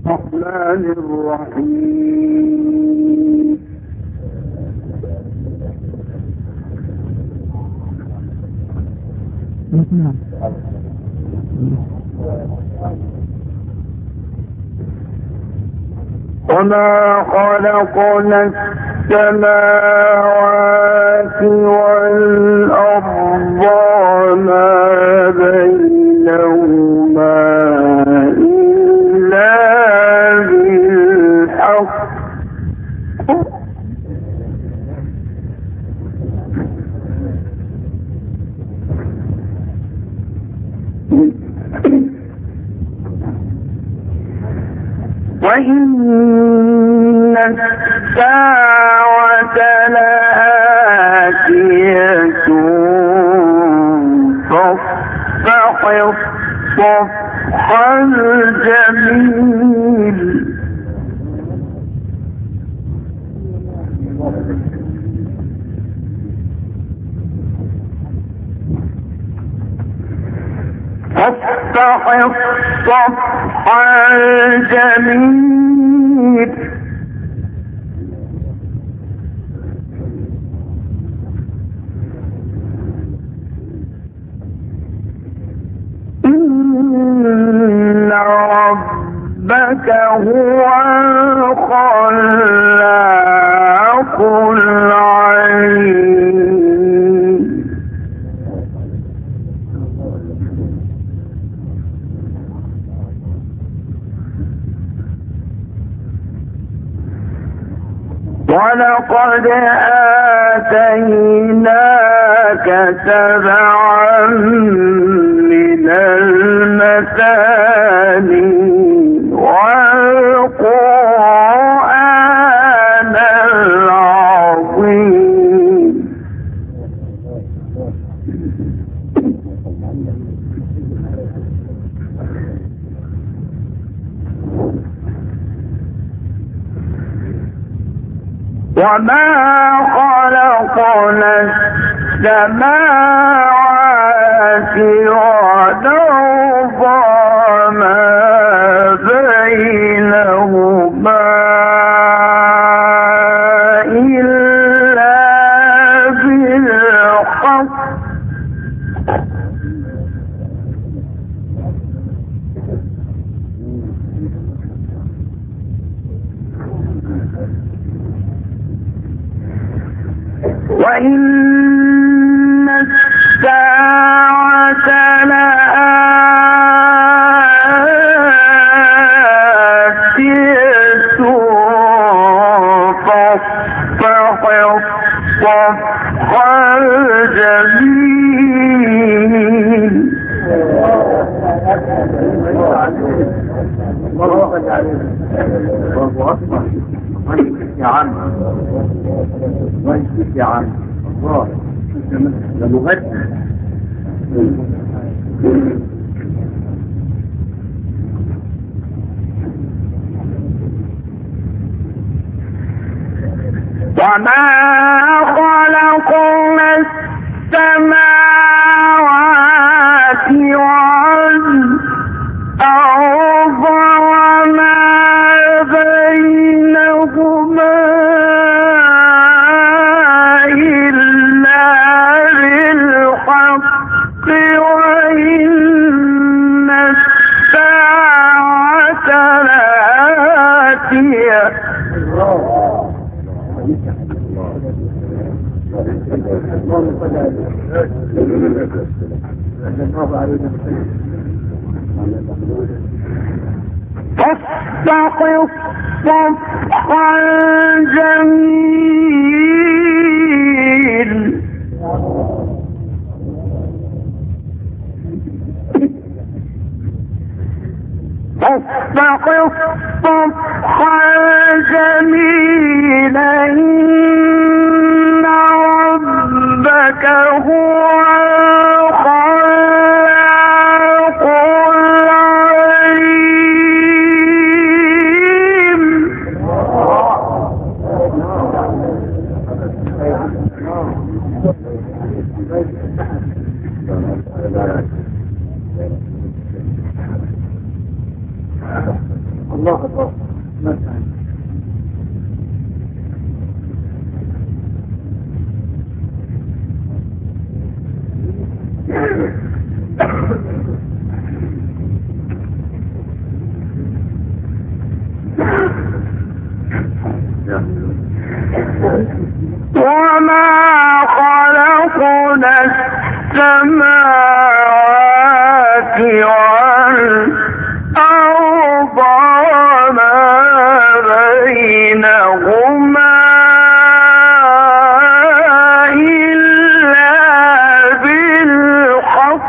الرحمن الرحيم وما خلقنا السماوات والأرض وما بينهما إلا بالحق وإن الساعة لآتية فاصفح الصفح الجميل فاصفح الصفح الجميل إن ربك هو الخلاق العليم ولقد آتيناك سبعا من المثاني والقرآن العظيم وما خلقنا السماوات والأرض وما بينهما إلا بالحق وإن الساعة لآتية فاصفح الصفح الجميل الله أكبر يا عم وانشك يا عم الله ده مغني وما خلقنا السماوات والأرض وما بينهما إلا بالحق وإن الساعة لآتية فاصفح الصفح الجميل فاصفح الصفح الجميل إن ربك هو الخلاق العليم الله أكبر. وما خلقنا السماوات والأرض وما بينهما إلا بالحق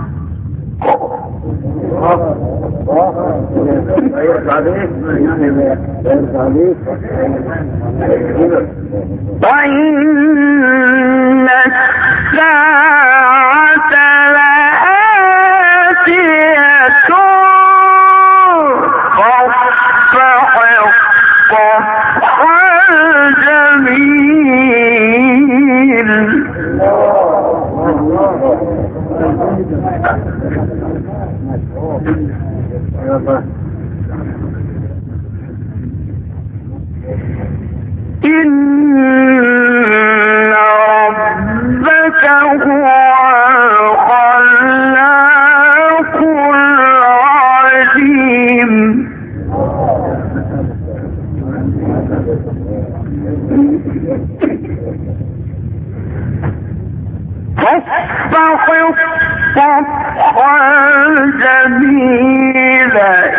وإن الساعة لآتية فاصفح الصفح الجميل إن ربك هو الخلاق العليم فاصفح الصفح الجميل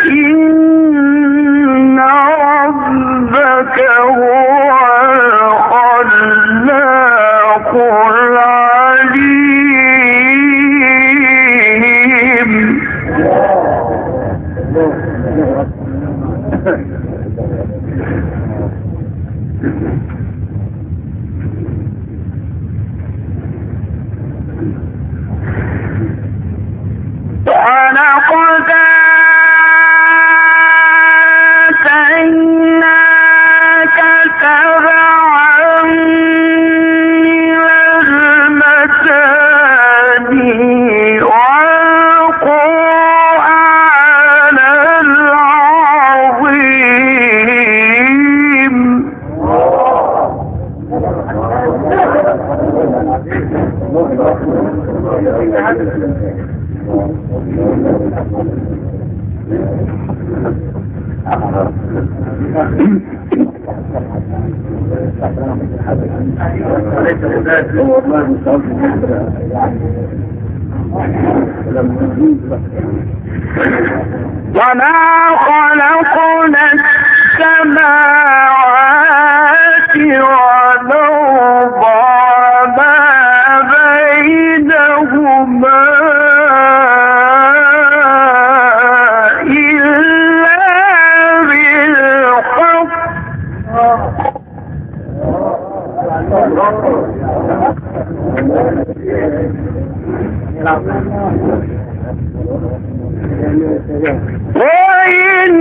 إن ربك هو الخلاق العليم ولقد آتيناك سبعا من المثاني والقرآن العظيم وما خلقنا السماوات والأرض وما بينهما إلا بالحق وإن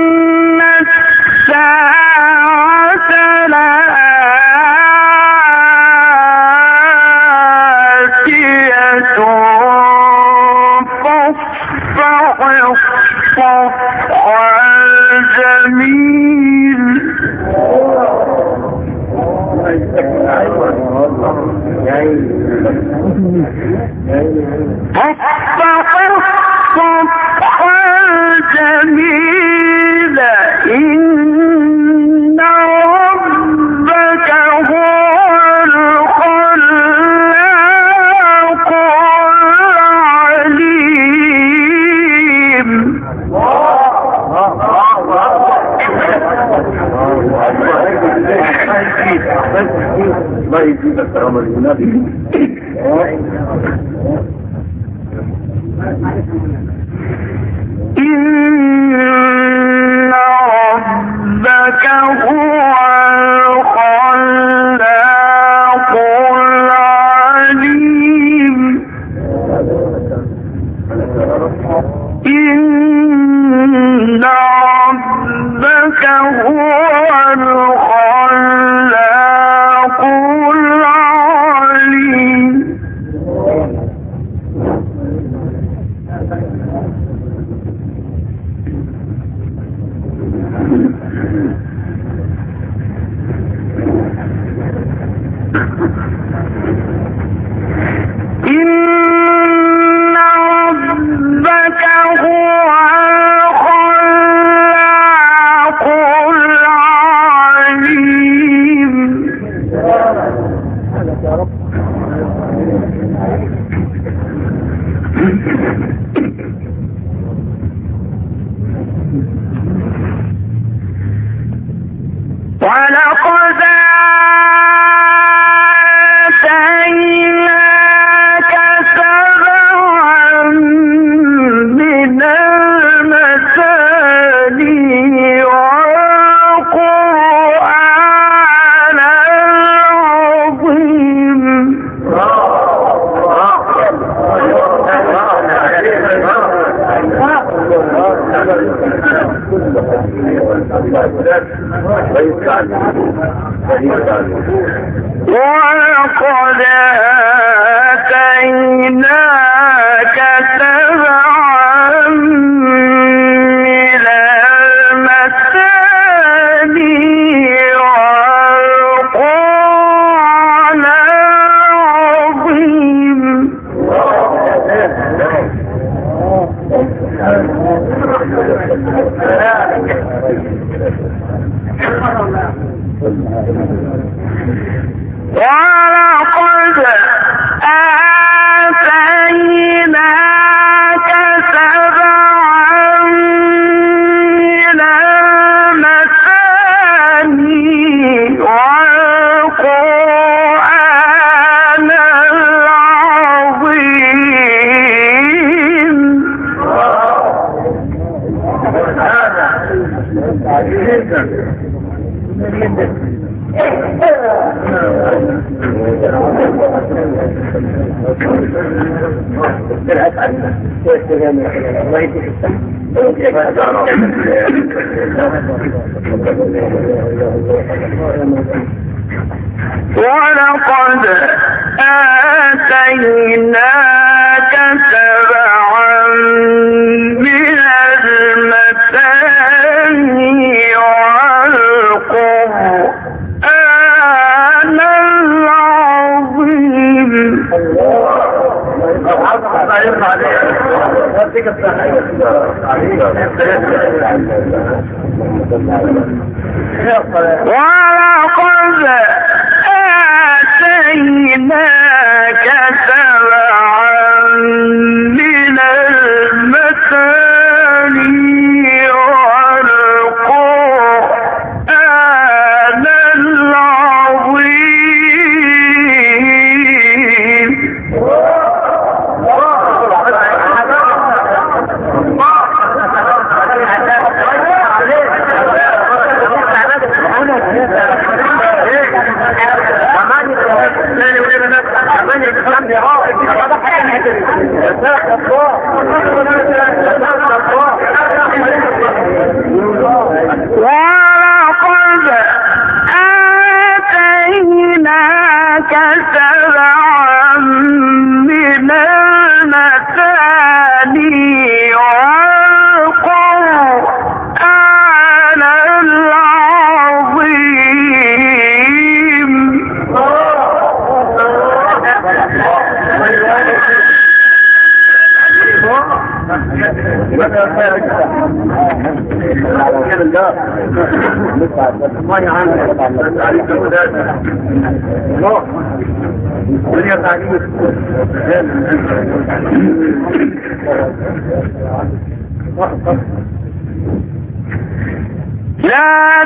الساعة لآتية فاصفح الصفح الجميل فاصفح الصفح الجميل إن ربك هو الخلاق العليم الله يجزيك الكرامة الإلهي. إن ربك هو الخلاق العليم إن ربك هو الخلاق العليم ولقد آتيناك سبعا من المثاني والقرآن العظيم ولقد آتيناك سبعا من المثاني والقرآن العظيم ولقد آتيناك سبعا من المثاني والقرآن العظيم ولقد آتيناك سبعا من المثاني والقرآن العظيم ولقد آتيناك سبعا من المثاني والقرآن العظيم لا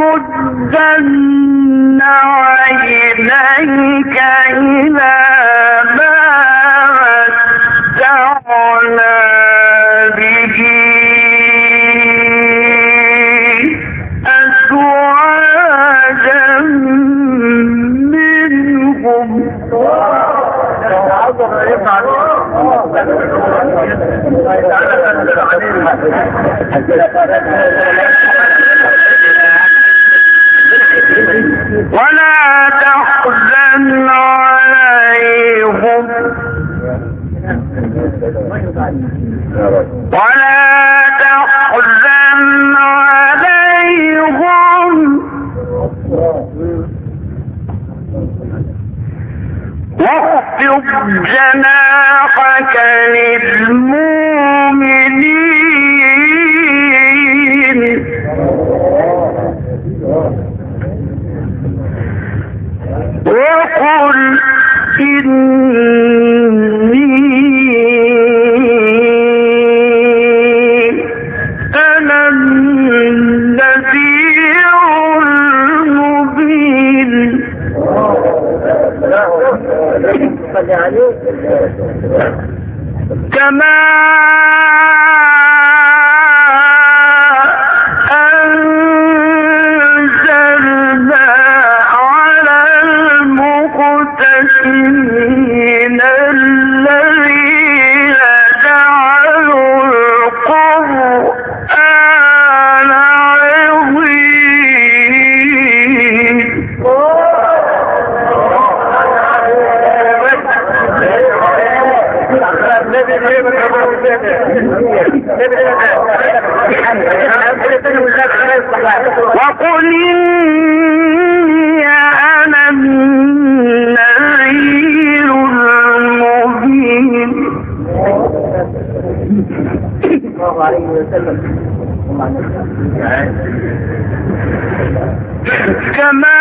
تمدن عينيك إلى ما متعنا به أزواجا منهم ولا تحزن عليهم واخفض جناحك للمؤمنين وقل إني أنا النذير المبين كما أنزلنا على المقتسمين الذين جعلوا القرآن عظيم وقل إني أنا النذير المبين كما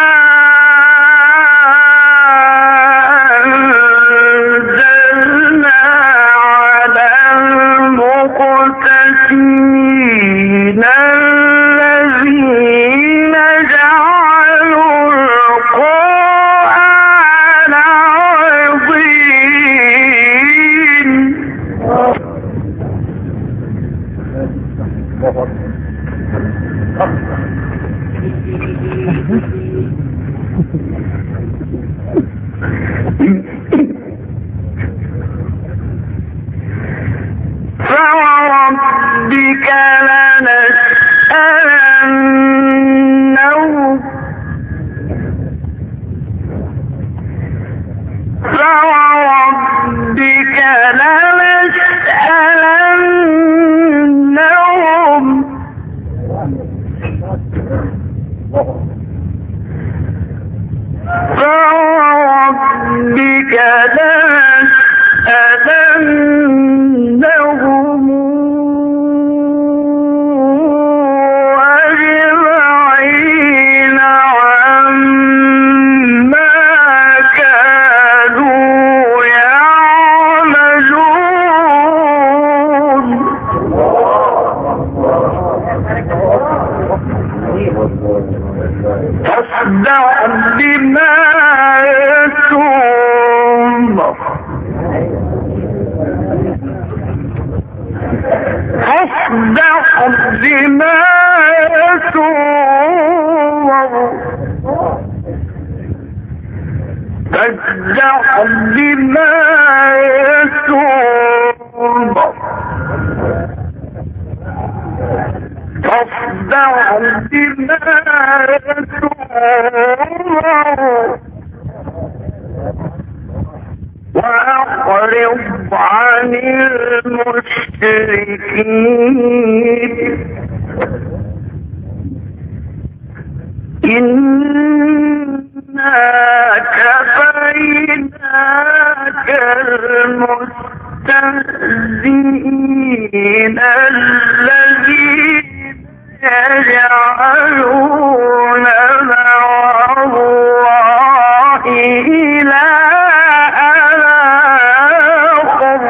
أنزلنا على المقتسمين الذين جعلوا القرآن عظيم فوربك لنسألنهم فوربك لنسألنهم أجمعين عما كانوا يعملون فاصدع بما يتوب فاصدع بما يتوب فاصدع بما يتوب فاصدع بما يتوب وأعرض عن المشركين إنا كفيناك المستهزئين الذين يجعلون مع الله إلها آخر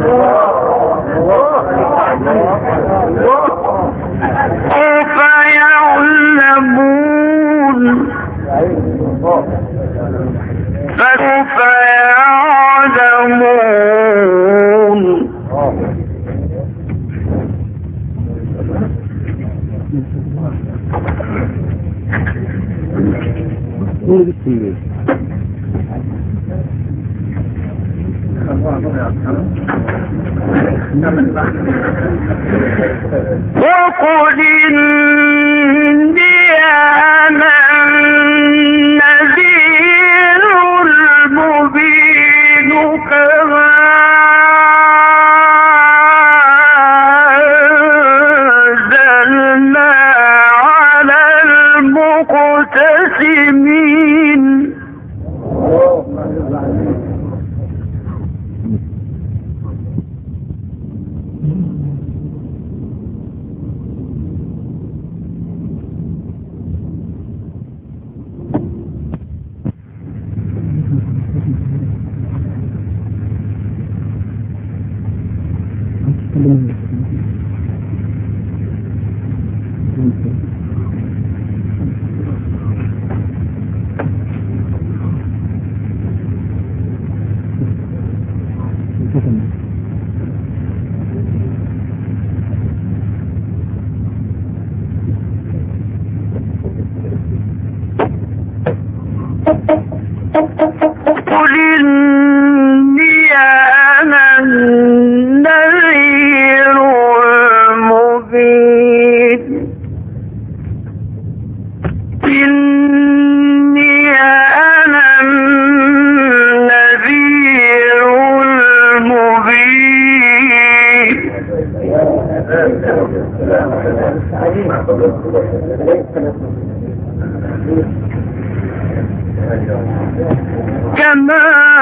سوف يعلمون فسوف يعلمون وقل إني أنا النذير المبين كما أنزلنا على المقتسمين قل إني أنا النذير كما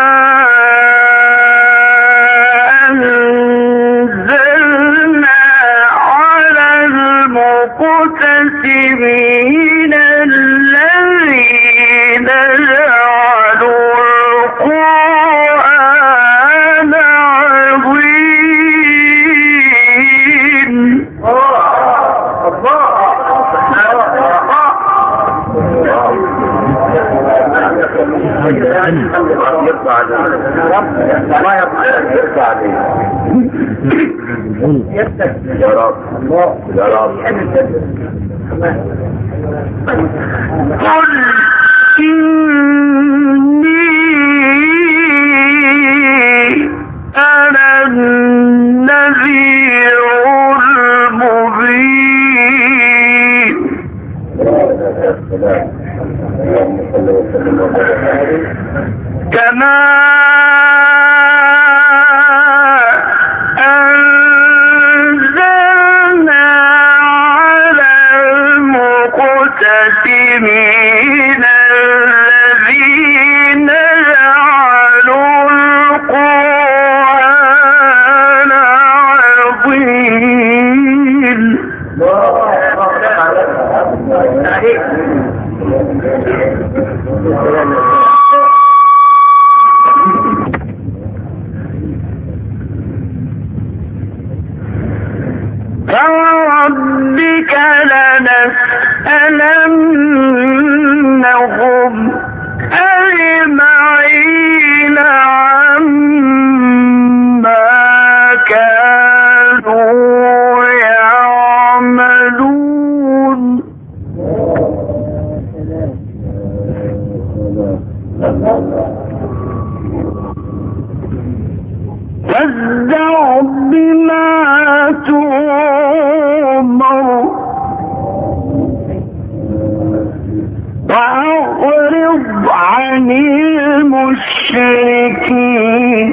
أنزلنا على المقتسمين الذين جعلوا القرآن عظيم. قل إني أنا النذير المبين. كما أنزلنا على المقتسمين الذين جعلوا القرآن عظيم. فوربك لنسألنهم أجمعين عما كانوا يعملون. فاصدع بما تؤمر وأعرض عن المشركين.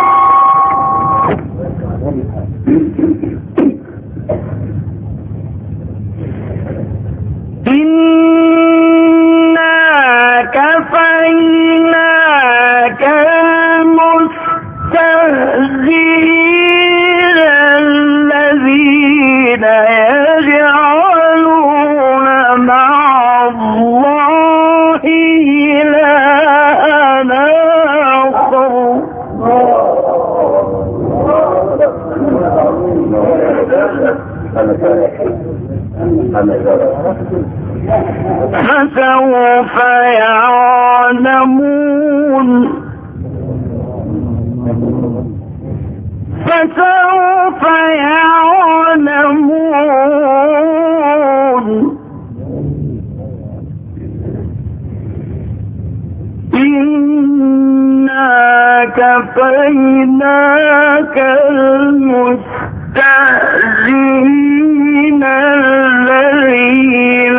إنا كفيناك المستهزئين الذين يجعلون مع الله إلها آخر. فسوف يعلمون. فسوف يعلمون. إنا كفيناك المستهزئين الذين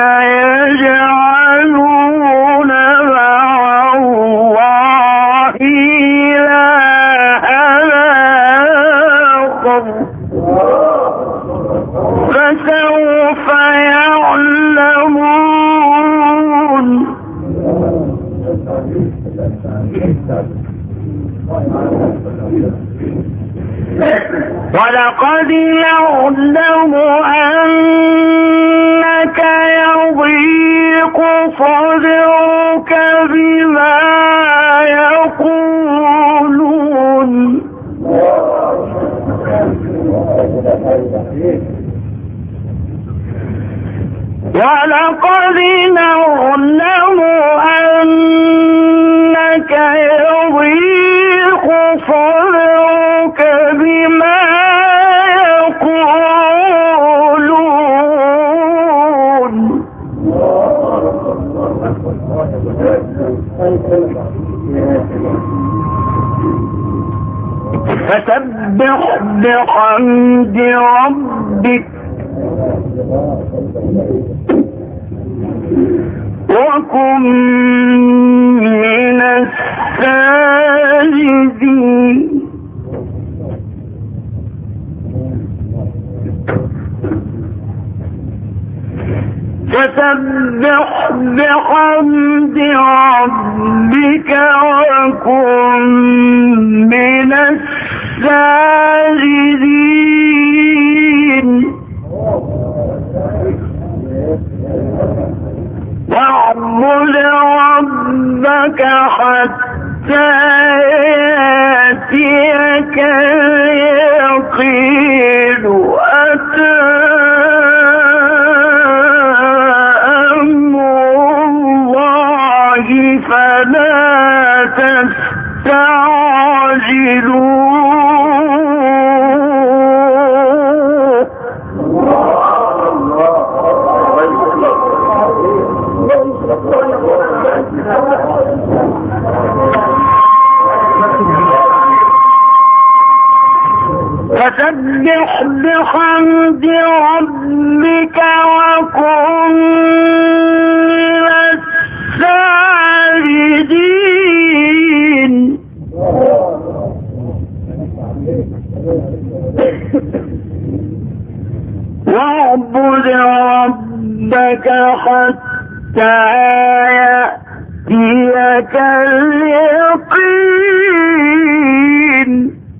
يجعلون مع الله إلها آخر. فسوف يعلمون. ولقد نعلم أنك يضيق صدرك بما يقولون. ولقد نعلم أنك يضيق صدرك بما يقولون. فسبح بحمد ربك وكن من الساجدين. فسبح بحمد ربك وكن من الساجدين واعبد ربك حتى يأتيك اليقين أتى أمر الله فلا تستعجلوه فسبح بحمد ربك وكن من الساجدين واعبد ربك حتى يأتيك اليقين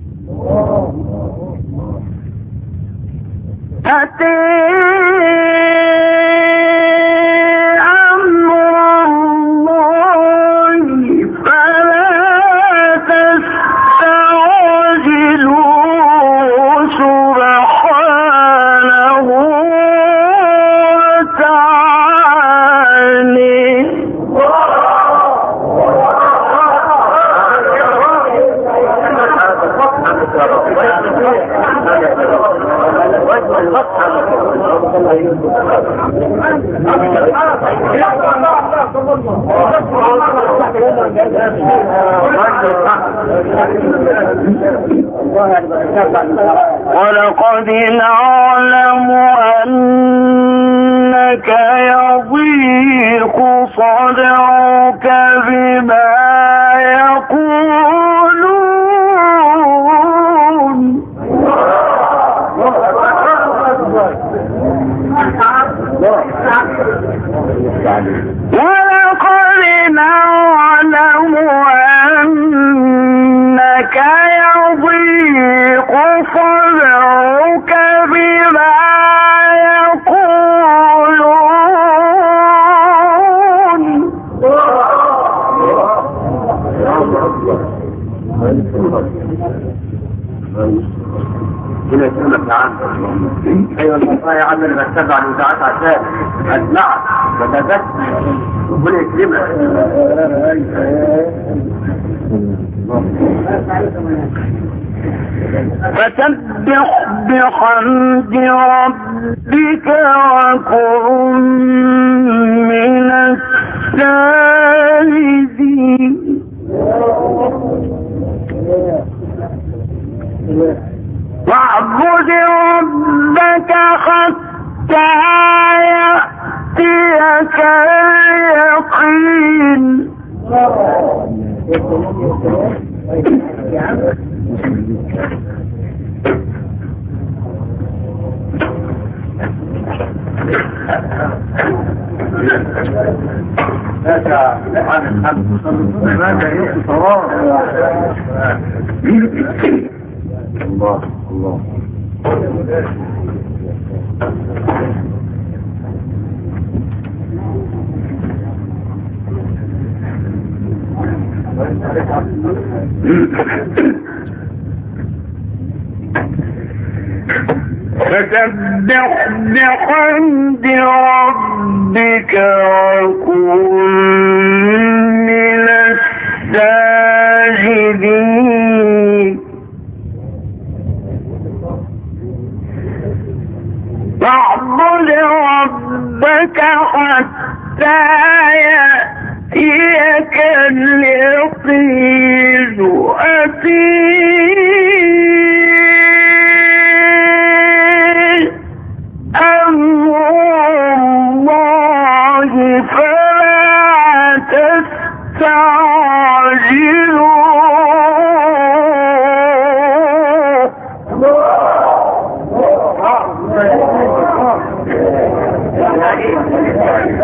أتي أمر الله فلا تستعجلوه سبحانه وتعالى ولقد نعلم أنك يضيق صدرك بما يقولون ولقد نعلم أنك يضيق صدرك بما يقولون هنا يسلمك عنه أيها المصايا عمل ما اتبع الوداعات عشان أسمعك وتبت ربنا يكرمك فسبح بحمد ربك وكن من الساجدين واعبد ربك حتى يأتيك اليقين الله الله فسبح بحمد ربك وكن من الساجدين واعبد ربك حتى يأتيك اليقين أمر الله فلا تستعجلوه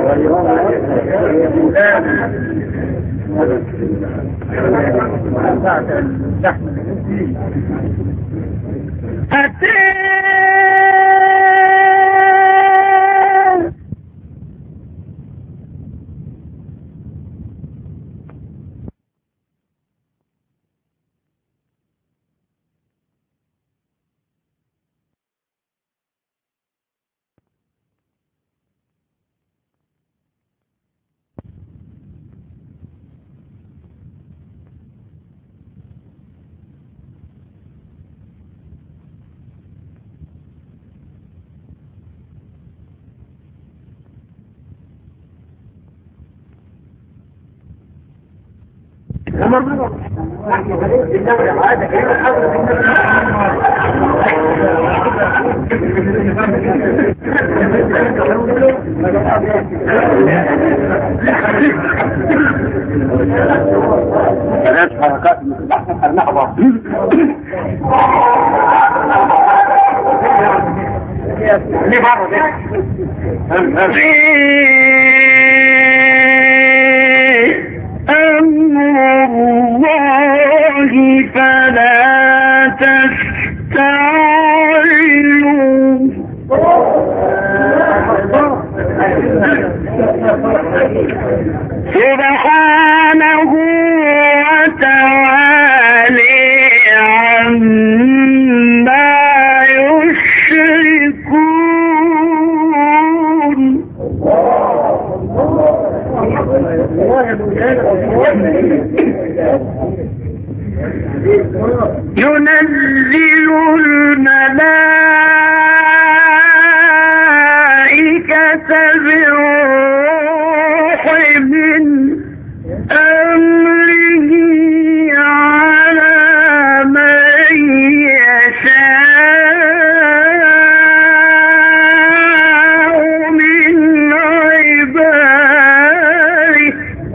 ثلاث حركات النحضة أمر الله فلا تستعجلوا سبحانه وتعالى عما يشركون ينزل الملائكة بالروح من أمره على من يشاء من عباده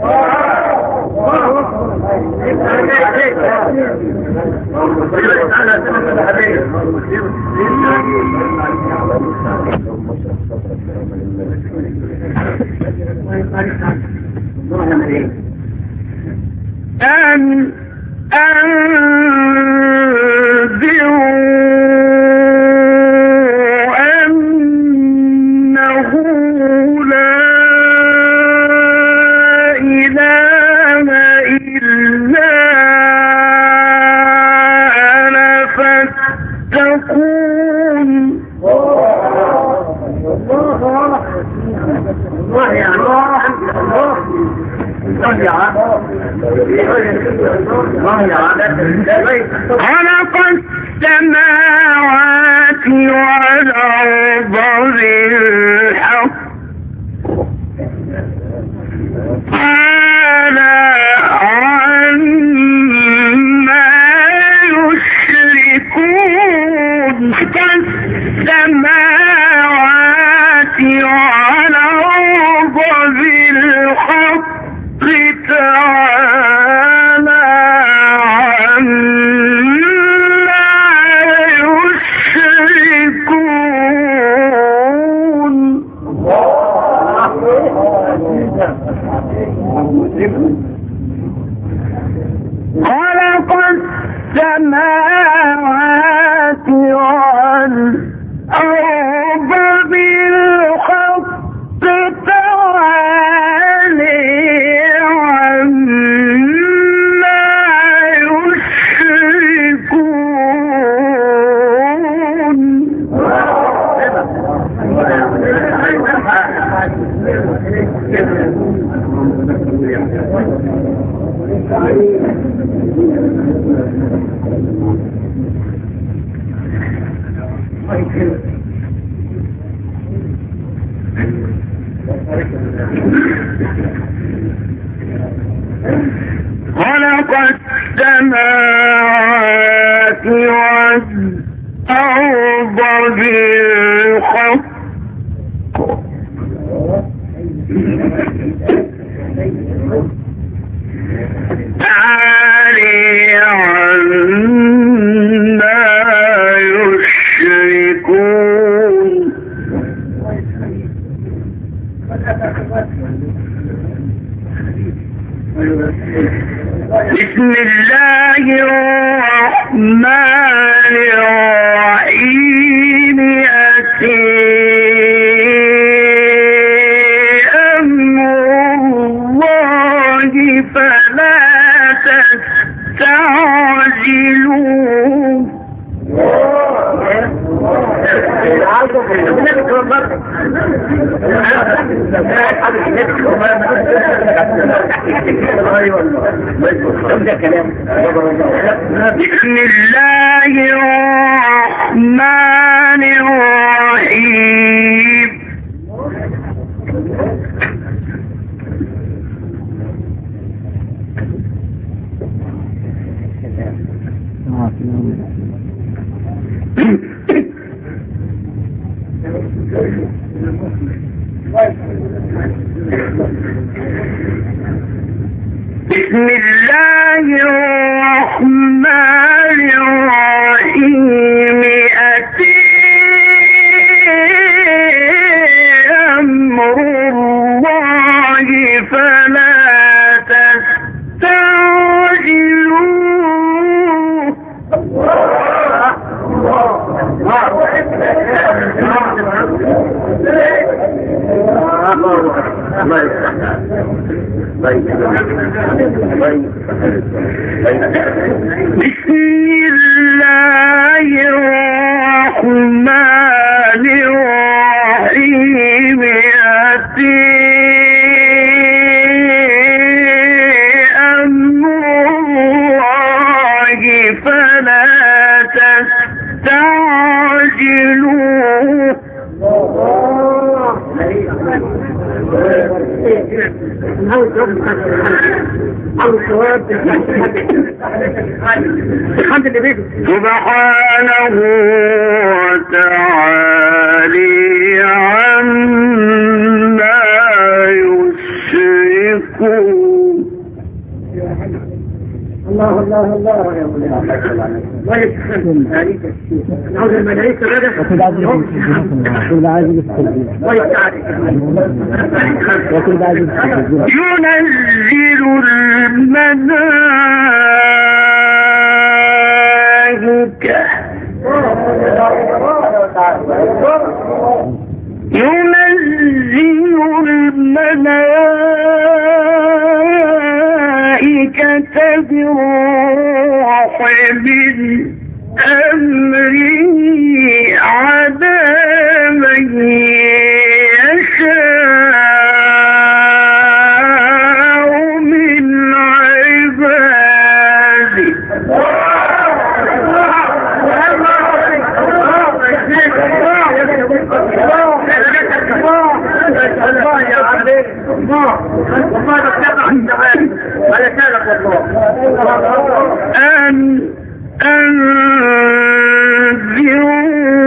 أن أنذروا أنه لا إله إلا أنا فاتقون الله يا الله خلق السماوات والأرض بالحق تعالى عما يشركون السماوات والأرض بالحق تعالى عما يشركون خلق السماوات والأرض بالحق تعالى عما يشركون خلق السماوات والأرض بالحق تعالى عما يشركون الرحيم أتي أمر الله فلا تستعجلوه. بسم الله الرحمن الرحيم. بسم الله الرحمن الرحيم أتي أمر الله فلا تستعجلوه. بسم الله الرحمن الرحيم أتي أمر الله فلا تستعجلوه. سبحانه وتعالى عما يشركون. الله الله الله يا مولانا. نعوذ الملائكة بدأ وكل عاجل ينزل الملائكة بالروح من أمره على من يشاء من عباده. أن أنذروا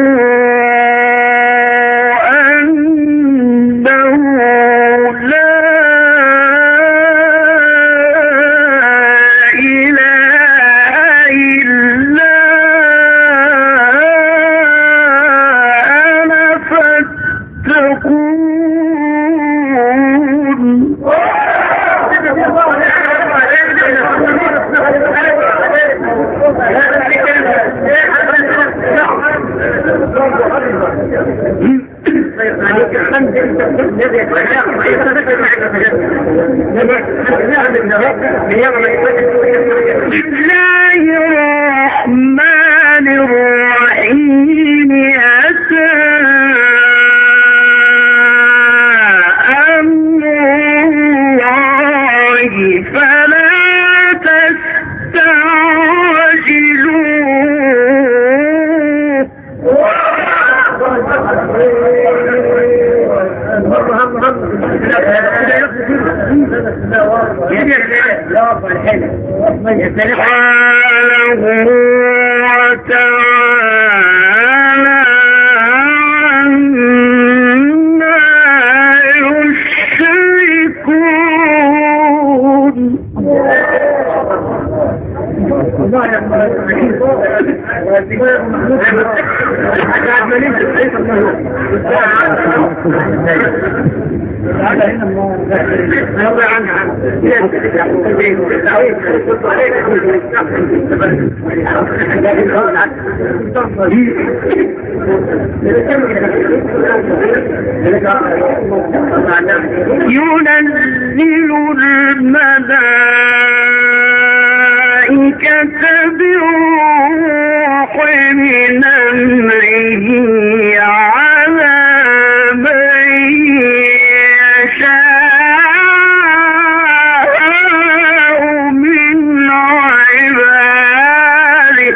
أنه لا إله إلا أنا فاتقون. بسم الله الرحمن الرحيم أتى أمر الله فلا تستعجلوه. سبحانه وتعالى عما يشركون. ينزل الملائكة بروح من أمره على من يشاء من عباده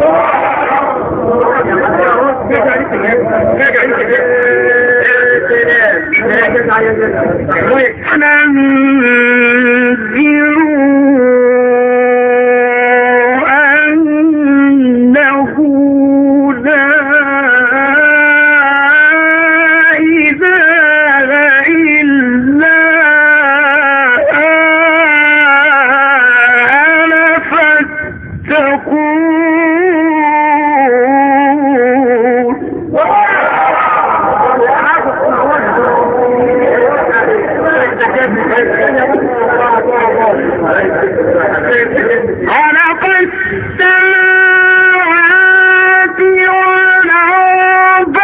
خلق السماوات والأرض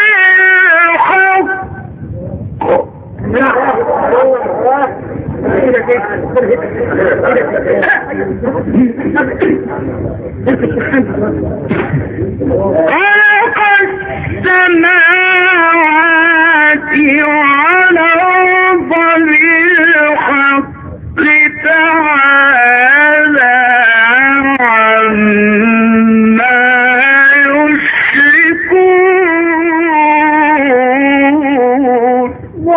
بالحق تعالى عما يشركون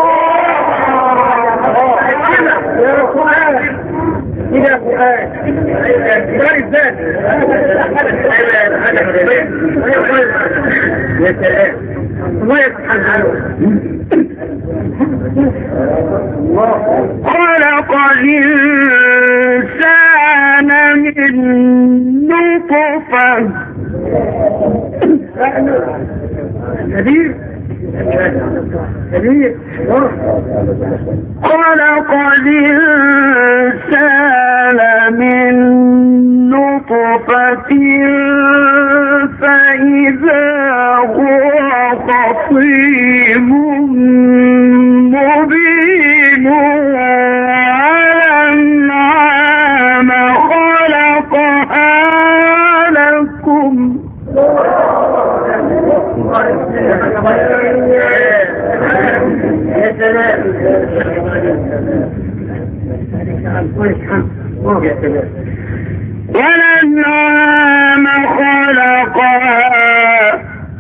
خلق الإنسان من نطفة خلق الإنسان من نطفة فإذا هو خصيم مبين والأنعام خلقها لكم والأنعام خلقها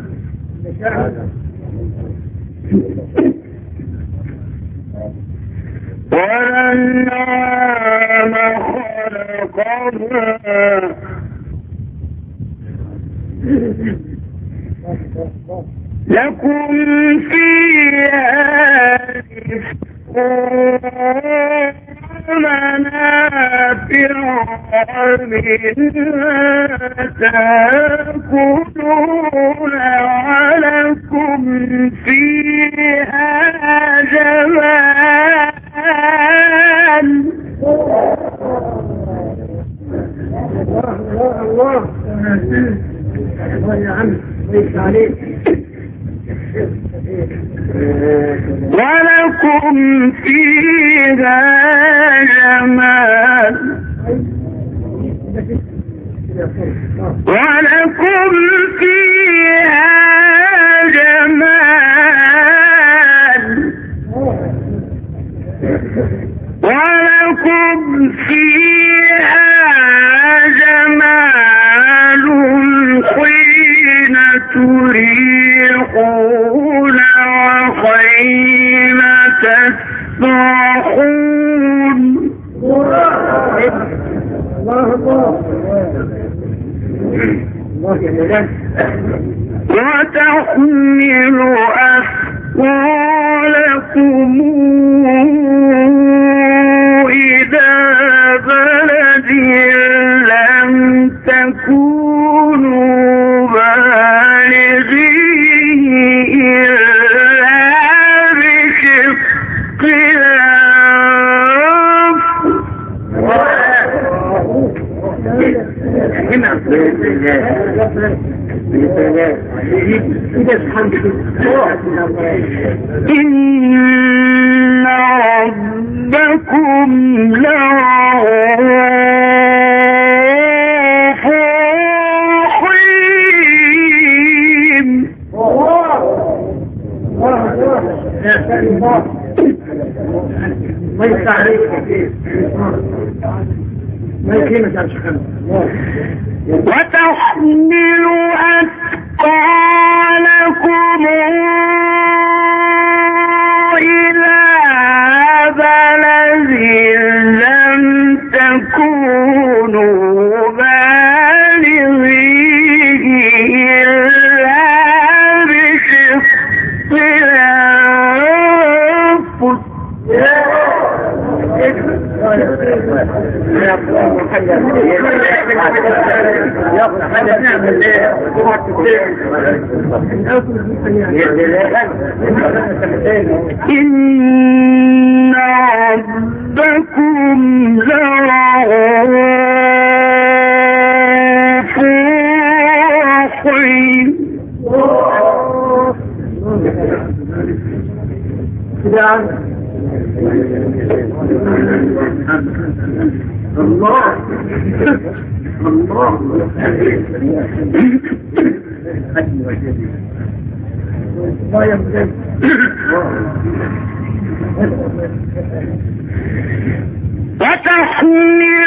والأنعام خلقها لكم فيها منافع منها تأكلون ولكم فيها جمال الله يا عم ليس عليك ولكم فيها جمال ولكم فيها جمال ولكم فيها جمال حين تريحون وحين تسرحون وتحمل أثقالكم إلى بلد لم تكونوا إن ربكم لرؤوف رحيم. ما يستعريك ما يكلمك عن شخص. وتحمل أثقالكم إلى بلد لم تكونوا بالغيه إلا بشق الأنفس. إن ربكم لرؤوف رحيم. الله الله ما يمكن وتحمل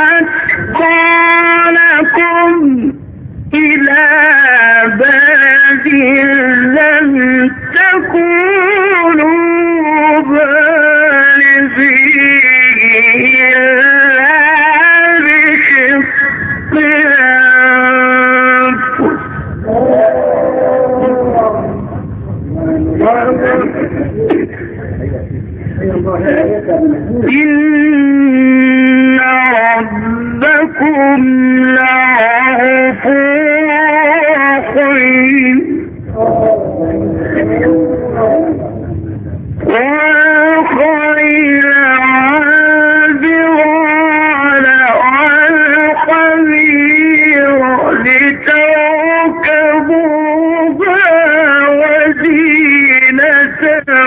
أثقالكم إلى بلد لم تكونوا بالغيه إلا بشق الأنفس. إن ربكم لرؤوف رحيم. والخيل والبغال والحمير لتركبوها وزينة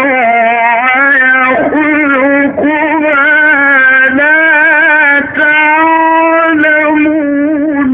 ويخلق ما لا تعلمون.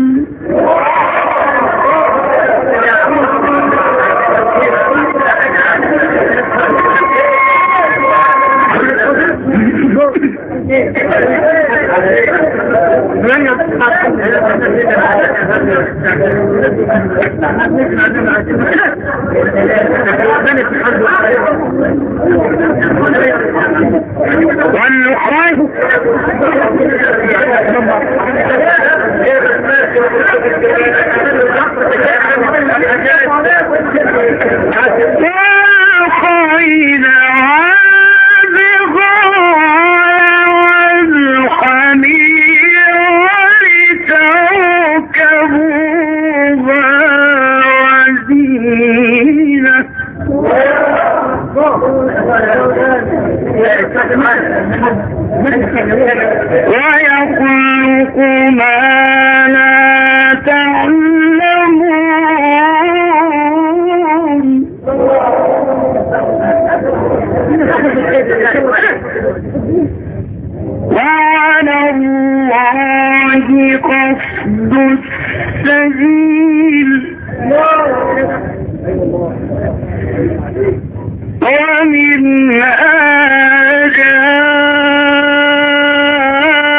والخيل ويخلق ما لا تعلمون. وعلى الله قصد السبيل ومن آجال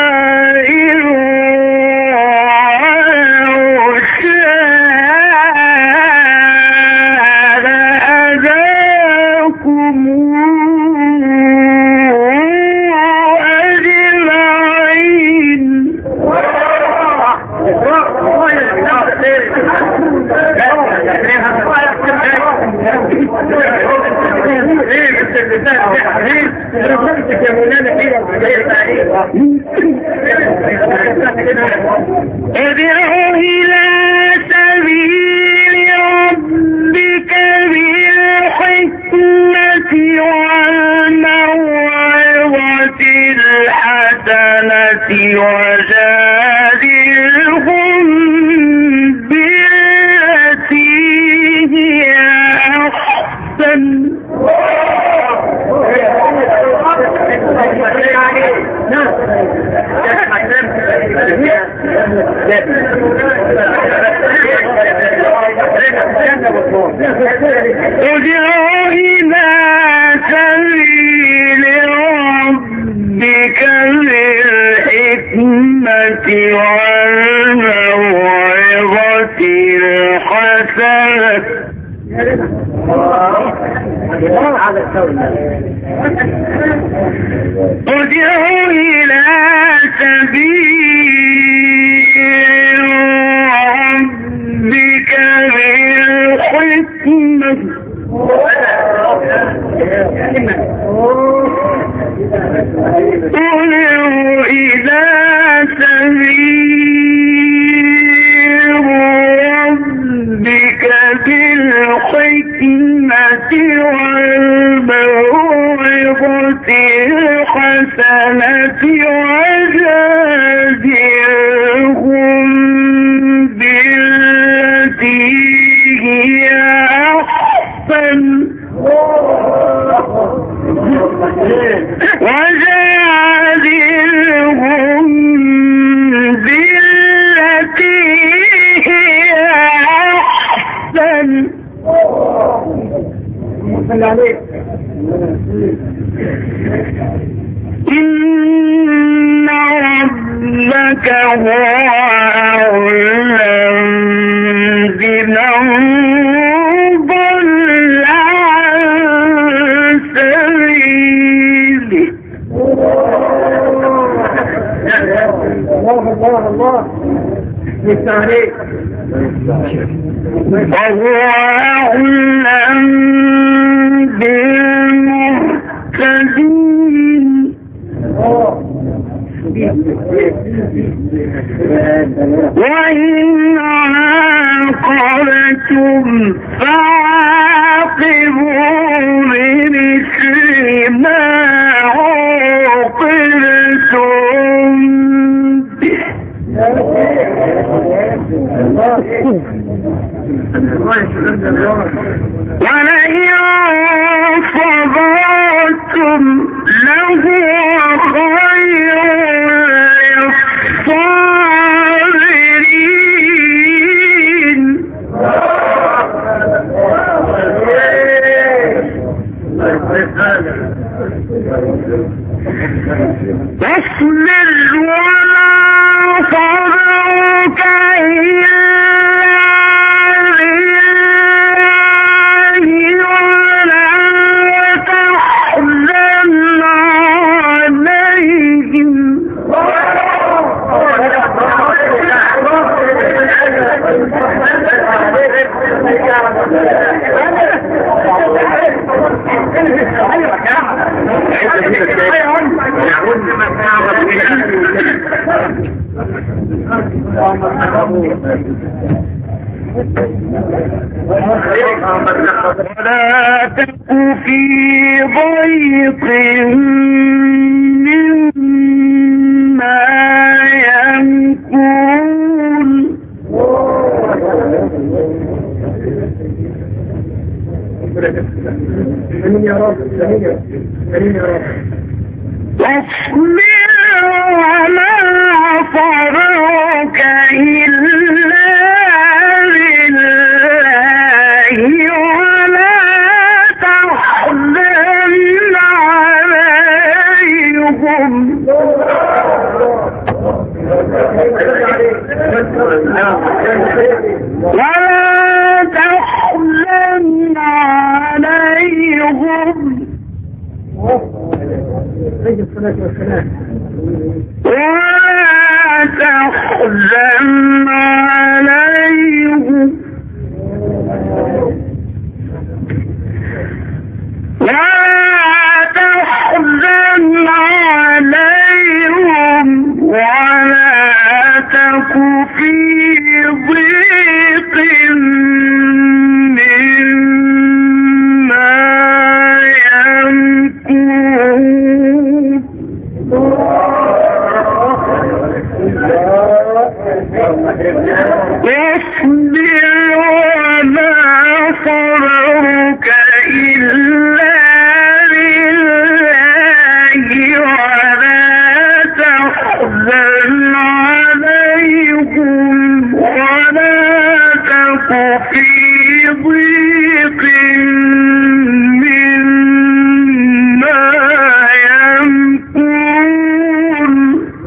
إلى سبيل ربك بالحكمة والموعظة الحسنة ادع إلى سبيل ربك بالحكمة ادع إلى سبيل ربك بالحكمة والموعظة الحسنة وجادلهم بالتي هي أحسن وجادلهم بالتي هي أحسن إن ربك هو أعلم بمن ضل عن سبيله الله بالتعليق وهو أعلم بالمهتدين وإن عاقبتم فعاقبوا بمثل ما عوقبتم به ولئن صبرتم لهو خير للصابرين واصبر ولا صبرك إلا ولا تك في ضيق مما يمكرون واصبر وما صبرك إلا بالله ولا تحزن عليهم ولا تحزن عليهم ولا تحزن عليهم ولا تحزن عليهم ولا تك في ضيق مما يمكرون واصبر وما صبرك إلا بالله ولا تحزن عليهم ولا تك في ضيق مما يمكرون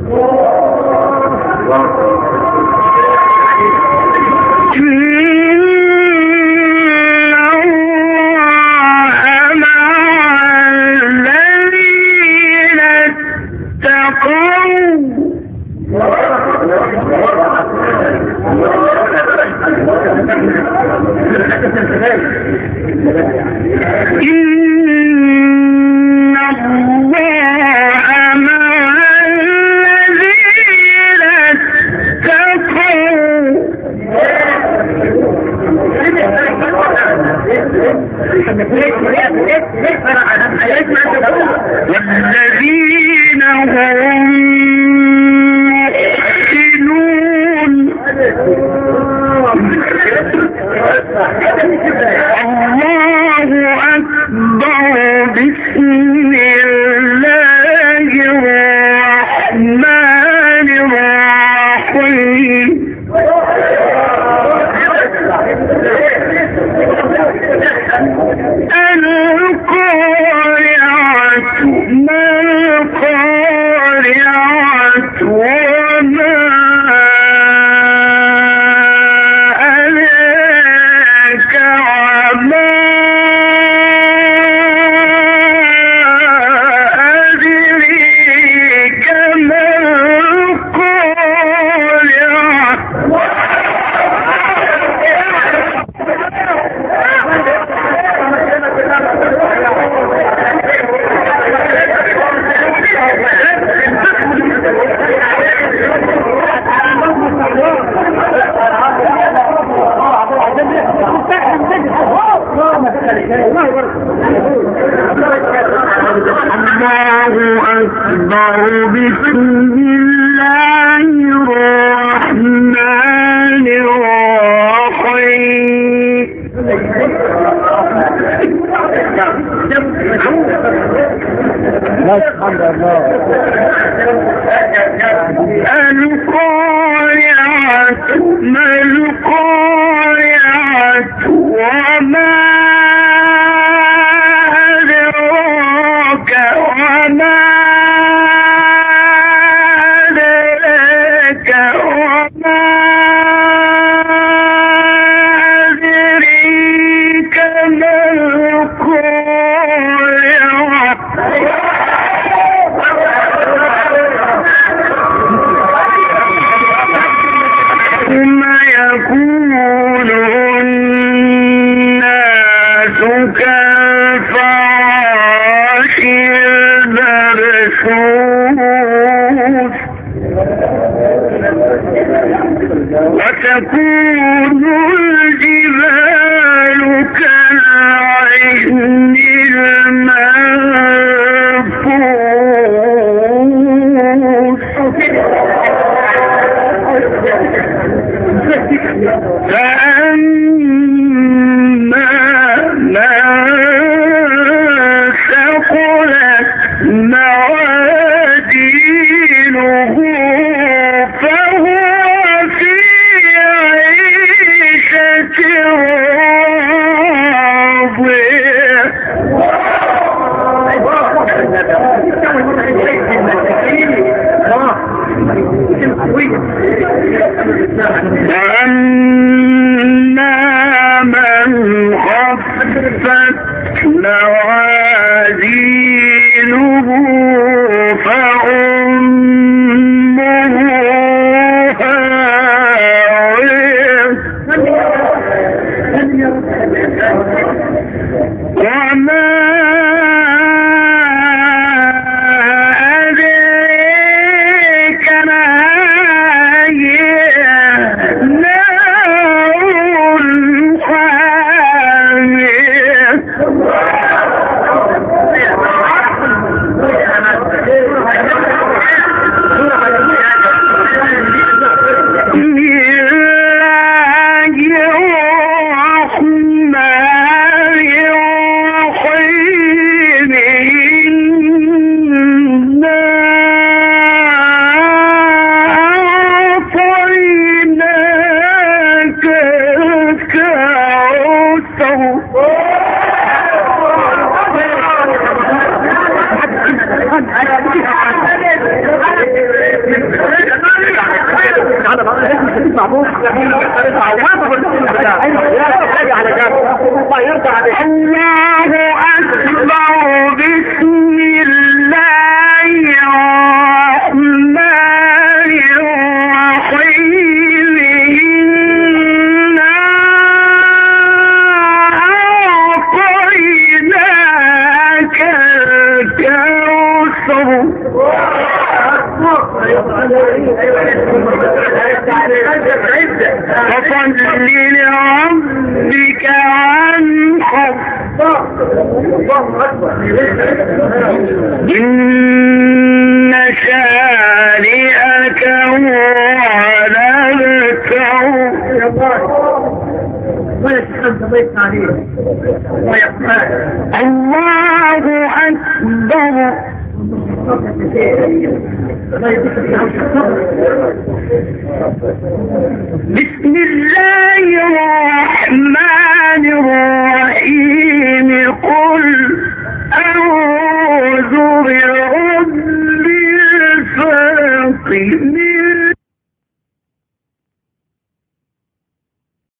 والذين هم محسنون الله أكبر بسم الله الرحمن الرحيم القارعة ما القارعة وما أدراك وما أدريك ما القارعة الله أكبر بسم الله الرحمن الرحيم القارعة ما القارعة وما أدراك وما أدراك وما أدريك ما القارعة ثم يكون الناس كالفراش المبثوث وتكون الجبال كالعهن المنفوش فأما من ثقلت موازينه فهو في عيشة وأما من خفت موازينه فأمه هاوية وما أدريك ما هي نار حامية بسم الله الرحمن الله أكبر. بسم الله الرحمن الرحيم. إنا أعطيناك الكوثر فصل لربك وانحر إن شانئك هو الأبتر. الله أكبر. بسم الله الرحمن الرحيم. قل أعوذ برب الفلق